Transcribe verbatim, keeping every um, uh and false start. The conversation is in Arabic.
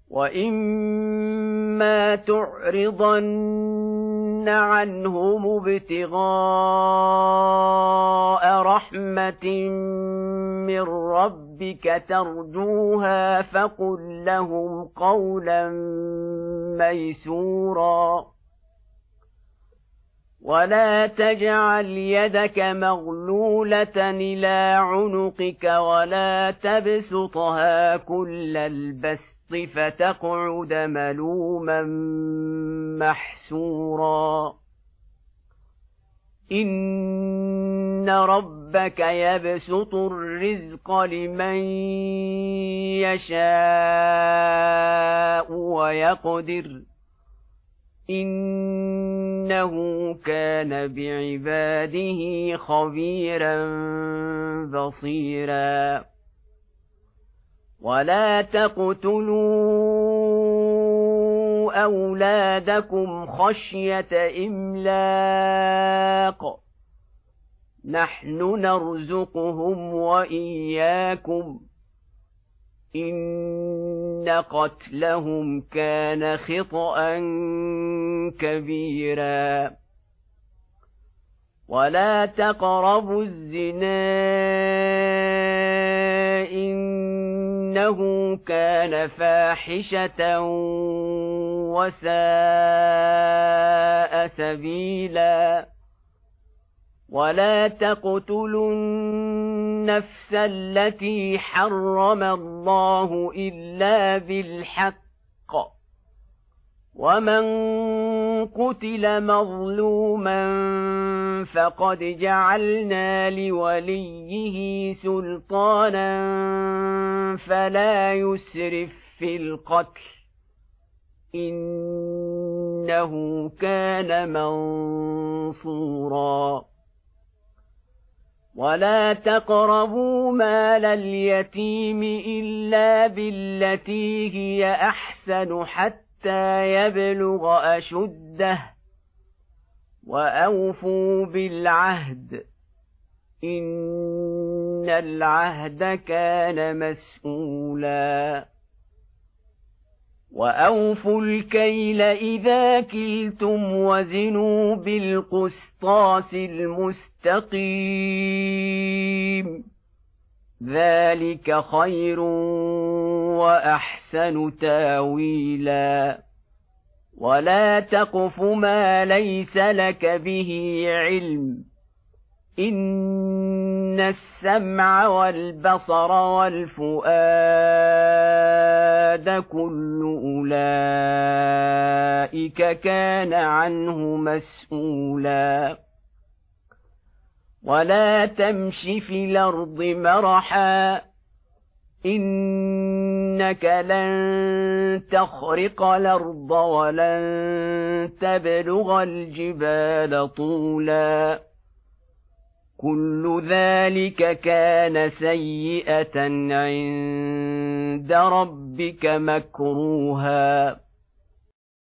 وَإِمَّا تُعْرِضَنَّ عَنْهُمُ ابْتِغَاءَ رَحْمَةٍ مِّن رَّبِّكَ تَرْجُوهَا فَقُل لَّهُمْ قَوْلًا مَّيْسُورًا وَلَا تَجْعَلْ يَدَكَ مَغْلُولَةً إِلَىٰ عُنُقِكَ وَلَا تَبْسُطْهَا كُلَّ الْبَسْطِ فَتَقْعُدَ مَلُومًا مَّحْسُورًا إِنَّ رَبَّكَ يَبْسُطُ الرِّزْقَ لِمَن يَشَاءُ وَيَقْدِرُ إِنَّهُ كَانَ بِعِبَادِهِ خَبِيرًا بَصِيرًا وَلَا تَقْتُلُوا أَوْلَادَكُمْ خَشْيَةَ إِمْلَاقٍ نَحْنُ نَرْزُقُهُمْ وَإِيَّاكُمْ إِنَّ قَتْلَهُمْ كَانَ خِطْئًا كَبِيرًا وَلَا تَقْرَبُوا الزِّنَا إِنَّهُ كَانَ فَاحِشَةً وَسَاءَ سَبِيلًا وَلَا تَقْتُلُوا النَّفْسَ الَّتِي حَرَّمَ اللَّهُ إِلَّا بِالْحَقِّ وَمَن قُتِلَ مَظْلُومًا فَقَدْ جَعَلْنَا لِوَلِيِّهِ سُلْطَانًا فَلَا يُسْرِف فِّي الْقَتْلِ إِنَّهُ كَانَ مَنصُورًا وَلَا تَقْرَبُوا مَالَ الْيَتِيمِ إِلَّا بِالَّتِي هِيَ أَحْسَنُ حَتَّى يَبْلُغَ أَشُدَّهُ وَأَوْفُوا بِالْعَهْدِ إِنَّ الْعَهْدَ كَانَ مَسْئُولًا وَأَوْفُوا الْكَيْلَ إِذَا كِلْتُمْ وَزِنُوا بِالْقِسْطَاسِ الْمُسْتَقِيمِ ذَلِكَ خَيْرٌ وَأَحْسَنُ تَأْوِيلًا وَلَا تَقْفُ مَا لَيْسَ لَكَ بِهِ عِلْمٌ إِنَّ السَّمْعَ وَالْبَصَرَ وَالْفُؤَادَ كُلُّ أُولَئِكَ كَانَ عَنْهُ مَسْئُولًا وَلَا تَمْشِ فِي الْأَرْضِ مَرَحًا إِنَّكَ لَن تَخْرِقَ الْأَرْضَ وَلَن تَبْلُغَ الْجِبَالَ طُولًا كُلُّ ذَلِكَ كَانَ سَيِّئَةً عِندَ رَبِّكَ مَكْرُوهًا